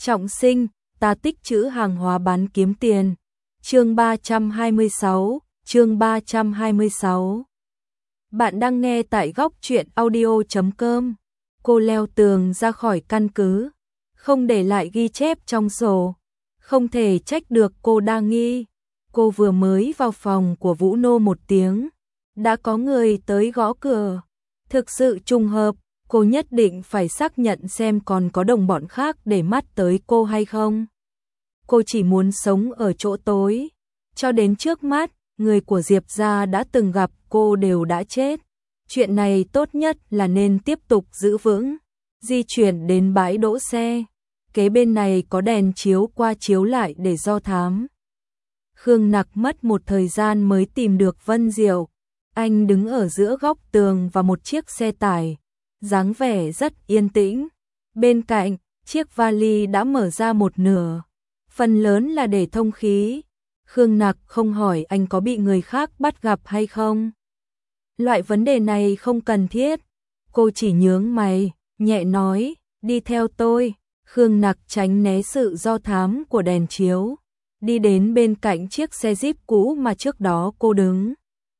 Trọng sinh, ta tích trữ hàng hóa bán kiếm tiền. Chương 326. Bạn đang nghe tại góc truyện audio.com. Cô leo tường ra khỏi căn cứ, không để lại ghi chép trong sổ. Không thể trách được cô đa nghi. Cô vừa mới vào phòng của Vũ Nô một tiếng, đã có người tới gõ cửa. Thực sự trùng hợp, cô nhất định phải xác nhận xem còn có đồng bọn khác để mắt tới cô hay không. Cô chỉ muốn sống ở chỗ tối. Cho đến trước mắt, người của Diệp gia đã từng gặp cô đều đã chết. Chuyện này tốt nhất là nên tiếp tục giữ vững. Di chuyển đến bãi đỗ xe. Kế bên này có đèn chiếu qua chiếu lại để do thám. Khương Nặc mất một thời gian mới tìm được Vân Diệu. Anh đứng ở giữa góc tường và một chiếc xe tải, dáng vẻ rất yên tĩnh. Bên cạnh, chiếc vali đã mở ra một nửa, phần lớn là để thông khí. Khương Nặc không hỏi anh có bị người khác bắt gặp hay không. Loại vấn đề này không cần thiết. Cô chỉ nhướng mày, nhẹ nói, đi theo tôi. Khương Nặc tránh né sự do thám của đèn chiếu, đi đến bên cạnh chiếc xe Jeep cũ mà trước đó cô đứng.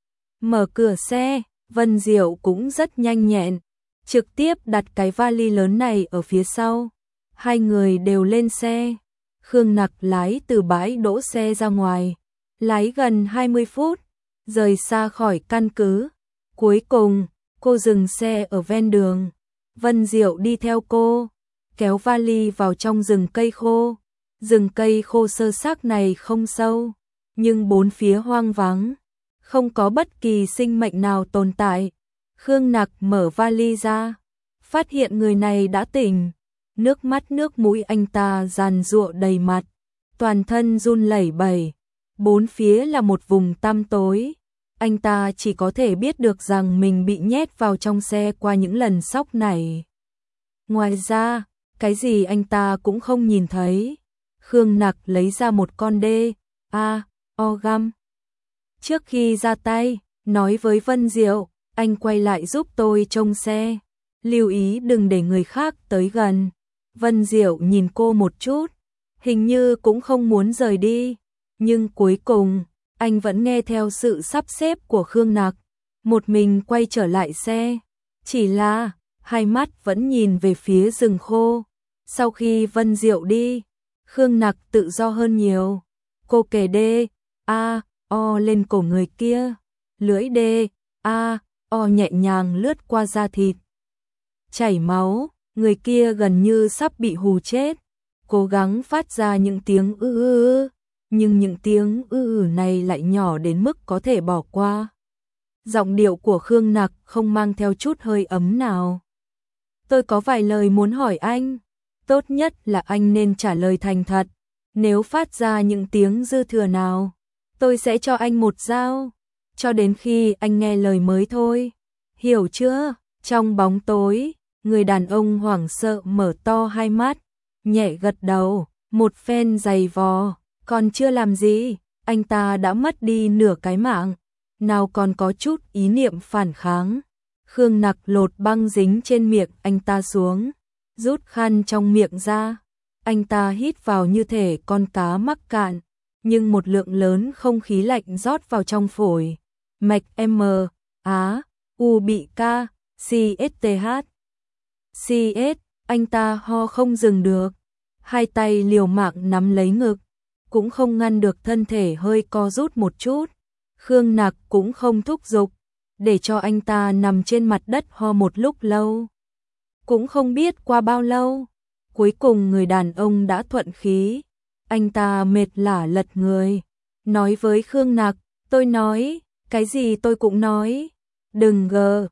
Mở cửa xe, Vân Diệu cũng rất nhanh nhẹn, trực tiếp đặt cái vali lớn này ở phía sau. Hai người đều lên xe. Khương Nặc lái từ bãi đỗ xe ra ngoài, lái gần 20 phút, rời xa khỏi căn cứ. Cuối cùng, cô dừng xe ở ven đường. Vân Diệu đi theo cô, kéo vali vào trong rừng cây khô. Rừng cây khô sơ xác này không sâu, nhưng bốn phía hoang vắng, không có bất kỳ sinh mệnh nào tồn tại. Khương Nặc mở vali ra, phát hiện người này đã tỉnh. Nước mắt nước mũi anh ta giàn giụa đầy mặt, toàn thân run lẩy bẩy. Bốn phía là một vùng tăm tối. Anh ta chỉ có thể biết được rằng mình bị nhét vào trong xe qua những lần sốc này. Ngoài ra, cái gì anh ta cũng không nhìn thấy. Khương Nặc lấy ra một con găm. Trước khi ra tay, nói với Vân Diệu, anh quay lại giúp tôi trông xe, lưu ý đừng để người khác tới gần. Vân Diệu nhìn cô một chút, hình như cũng không muốn rời đi, nhưng cuối cùng, anh vẫn nghe theo sự sắp xếp của Khương Nặc, một mình quay trở lại xe. Chỉ là, hai mắt vẫn nhìn về phía rừng khô. Sau khi Vân Diệu đi, Khương Nặc tự do hơn nhiều. Cô kề lên cổ người kia, lưỡi nhẹ nhàng lướt qua da thịt. Chảy máu, người kia gần như sắp bị hù chết. Cố gắng phát ra những tiếng nhưng những tiếng này lại nhỏ đến mức có thể bỏ qua. Giọng điệu của Khương Nặc không mang theo chút hơi ấm nào. Tôi có vài lời muốn hỏi anh. Tốt nhất là anh nên trả lời thành thật. Nếu phát ra những tiếng dư thừa nào, tôi sẽ cho anh một dao, cho đến khi anh nghe lời mới thôi. Hiểu chưa? Trong bóng tối, người đàn ông hoảng sợ mở to hai mắt, nhẹ gật đầu. Một phen giày vò, còn chưa làm gì, anh ta đã mất đi nửa cái mạng, nào còn có chút ý niệm phản kháng. Khương Nặc lột băng dính trên miệng anh ta xuống, rút khăn trong miệng ra. Anh ta hít vào như thể con cá mắc cạn, nhưng một lượng lớn không khí lạnh rót vào trong phổi. Mạch bị CS, anh ta ho không dừng được. Hai tay liều mạng nắm lấy ngực, cũng không ngăn được thân thể hơi co rút một chút. Khương Nặc cũng không thúc giục, để cho anh ta nằm trên mặt đất ho một lúc lâu. Cũng không biết qua bao lâu, cuối cùng người đàn ông đã thuận khí. Anh ta mệt lả lật người, nói với Khương Nặc, tôi nói, cái gì tôi cũng nói. Đừng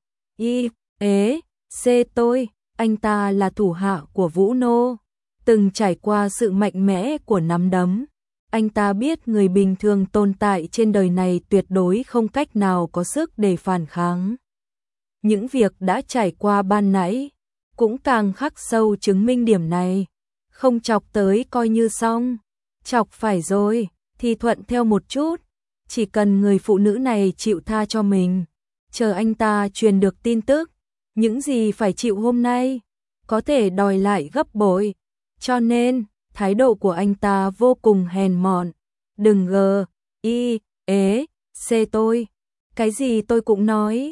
tôi. Anh ta là thủ hạ của Vũ Nô, từng trải qua sự mạnh mẽ của nắm đấm. Anh ta biết người bình thường tồn tại trên đời này tuyệt đối không cách nào có sức để phản kháng. Những việc đã trải qua ban nãy cũng càng khắc sâu chứng minh điểm này. Không chọc tới coi như xong, chọc phải rồi thì thuận theo một chút. Chỉ cần người phụ nữ này chịu tha cho mình, chờ anh ta truyền được tin tức, những gì phải chịu hôm nay có thể đòi lại gấp bội. Cho nên Thái độ của anh ta vô cùng hèn mọn. Đừng xê tôi. Cái gì tôi cũng nói.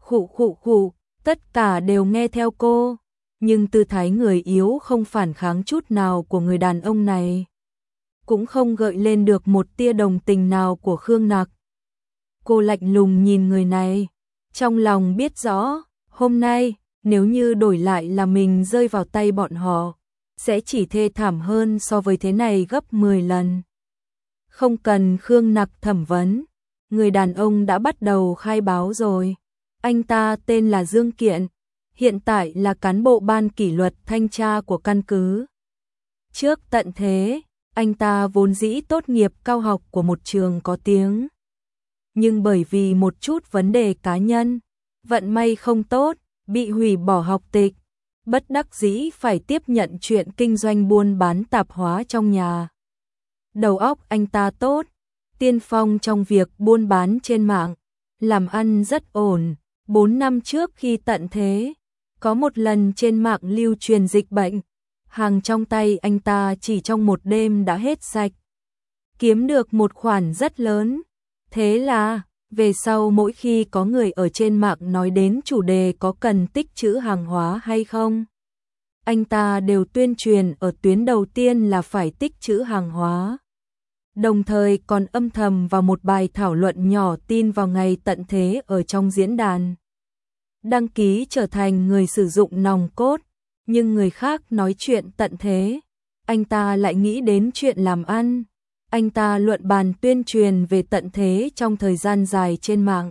Khụ, tất cả đều nghe theo cô. Nhưng tư thái người yếu không phản kháng chút nào của người đàn ông này. Cũng không gợi lên được một tia đồng tình nào của Khương Nặc. Cô lạnh lùng nhìn người này. Trong lòng biết rõ, hôm nay, nếu như đổi lại là mình rơi vào tay bọn họ, sẽ chỉ thê thảm hơn so với thế này gấp 10 lần. Không cần Khương Nặc thẩm vấn, người đàn ông đã bắt đầu khai báo rồi. Anh ta tên là Dương Kiện, hiện tại là cán bộ ban kỷ luật thanh tra của căn cứ. Trước tận thế, anh ta vốn dĩ tốt nghiệp cao học của một trường có tiếng. Nhưng bởi vì một chút vấn đề cá nhân, vận may không tốt, bị hủy bỏ học tịch, bất đắc dĩ phải tiếp nhận chuyện kinh doanh buôn bán tạp hóa trong nhà. Đầu óc anh ta tốt, tiên phong trong việc buôn bán trên mạng, làm ăn rất ổn. 4 năm trước khi tận thế, có một lần trên mạng lưu truyền dịch bệnh, hàng trong tay anh ta chỉ trong một đêm đã hết sạch, kiếm được một khoản rất lớn. Thế là, về sau mỗi khi có người ở trên mạng nói đến chủ đề có cần tích trữ hàng hóa hay không, anh ta đều tuyên truyền ở tuyến đầu tiên là phải tích trữ hàng hóa. Đồng thời còn âm thầm vào một bài thảo luận nhỏ tin vào ngày tận thế ở trong diễn đàn. Đăng ký trở thành người sử dụng nòng cốt, nhưng người khác nói chuyện tận thế, anh ta lại nghĩ đến chuyện làm ăn. Anh ta luận bàn tuyên truyền về tận thế trong thời gian dài trên mạng.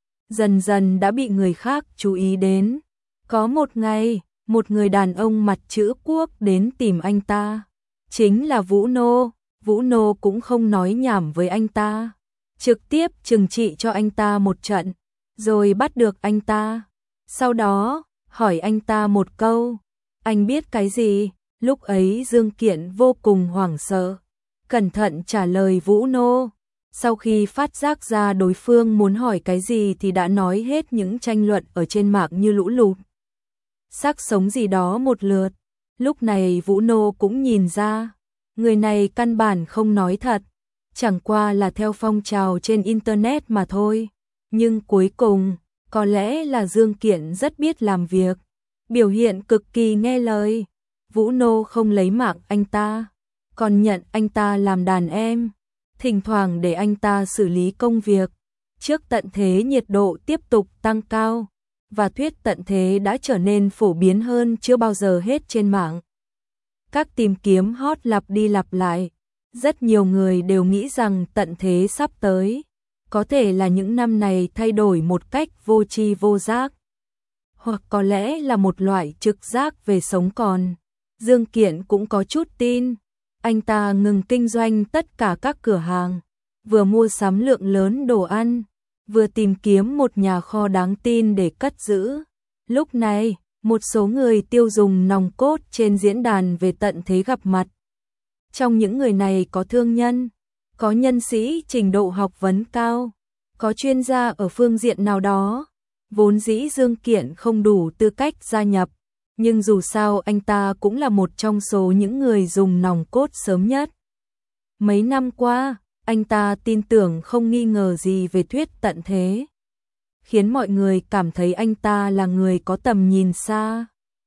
Dần dần đã bị người khác chú ý đến. Có một ngày, một người đàn ông mặt chữ quốc đến tìm anh ta. Chính là Vũ Nô. Vũ Nô cũng không nói nhảm với anh ta. Trực tiếp trừng trị cho anh ta một trận, rồi bắt được anh ta. Sau đó, hỏi anh ta một câu. Anh biết cái gì? Lúc ấy Dương Kiện vô cùng hoảng sợ. Cẩn thận trả lời Vũ Nô. Sau khi phát giác ra đối phương muốn hỏi cái gì thì đã nói hết những tranh luận ở trên mạng như lũ lụt. Xác sống gì đó một lượt. Lúc này Vũ Nô cũng nhìn ra, người này căn bản không nói thật, chẳng qua là theo phong trào trên internet mà thôi. Nhưng cuối cùng, có lẽ là Dương Kiện rất biết làm việc, biểu hiện cực kỳ nghe lời. Vũ Nô không lấy mạng anh ta, còn nhận anh ta làm đàn em, thỉnh thoảng để anh ta xử lý công việc. Trước tận thế nhiệt độ tiếp tục tăng cao, và thuyết tận thế đã trở nên phổ biến hơn chưa bao giờ hết trên mạng. Các tìm kiếm hot lặp đi lặp lại, rất nhiều người đều nghĩ rằng tận thế sắp tới, có thể là những năm này thay đổi một cách vô tri vô giác, hoặc có lẽ là một loại trực giác về sống còn. Dương Kiện cũng có chút tin. Anh ta ngừng kinh doanh tất cả các cửa hàng, vừa mua sắm lượng lớn đồ ăn, vừa tìm kiếm một nhà kho đáng tin để cất giữ. Lúc này, một số người tiêu dùng nòng cốt trên diễn đàn về tận thế gặp mặt. Trong những người này có thương nhân, có nhân sĩ trình độ học vấn cao, có chuyên gia ở phương diện nào đó. Vốn dĩ Dương Kiện không đủ tư cách gia nhập, nhưng dù sao anh ta cũng là một trong số những người dùng nòng cốt sớm nhất. Mấy năm qua, anh ta tin tưởng không nghi ngờ gì về thuyết tận thế, khiến mọi người cảm thấy anh ta là người có tầm nhìn xa.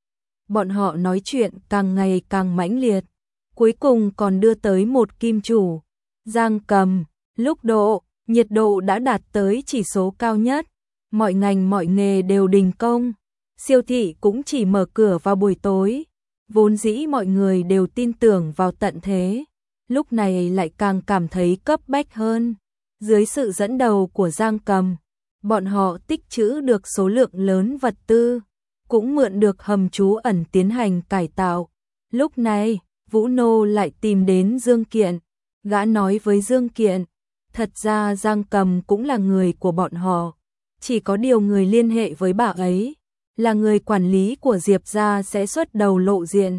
Bọn họ nói chuyện càng ngày càng mãnh liệt, cuối cùng còn đưa tới một kim chủ, Giang Cầm. Lúc nhiệt độ đã đạt tới chỉ số cao nhất, mọi ngành mọi nghề đều đình công. Siêu thị cũng chỉ mở cửa vào buổi tối. Vốn dĩ mọi người đều tin tưởng vào tận thế, lúc này lại càng cảm thấy cấp bách hơn. Dưới sự dẫn đầu của Giang Cầm, bọn họ tích trữ được số lượng lớn vật tư, cũng mượn được hầm trú ẩn tiến hành cải tạo. Lúc này, Vũ Nô lại tìm đến Dương Kiện. Gã nói với Dương Kiện, thật ra Giang Cầm cũng là người của bọn họ, chỉ có điều người liên hệ với bà ấy là người quản lý của Diệp gia sẽ xuất đầu lộ diện,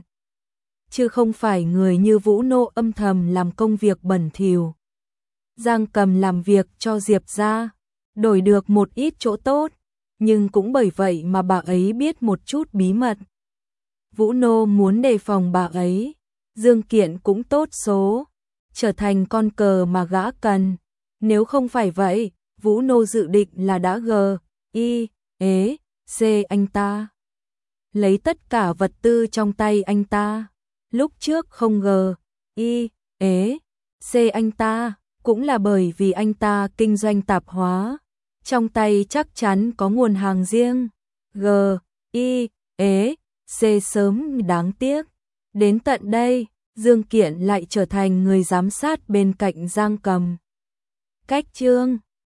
chứ không phải người như Vũ Nô âm thầm làm công việc bẩn thỉu. Giang Cầm làm việc cho Diệp gia, đổi được một ít chỗ tốt, nhưng cũng bởi vậy mà bà ấy biết một chút bí mật. Vũ Nô muốn đề phòng bà ấy, Dương Kiện cũng tốt số, trở thành con cờ mà gã cần. Nếu không phải vậy, Vũ Nô dự định là đã C anh ta. Lấy tất cả vật tư trong tay anh ta. Lúc trước không C anh ta, cũng là bởi vì anh ta kinh doanh tạp hóa. Trong tay chắc chắn có nguồn hàng riêng. C sớm đáng tiếc. Đến tận đây, Dương Kiện lại trở thành người giám sát bên cạnh Giang Cầm. Cách chương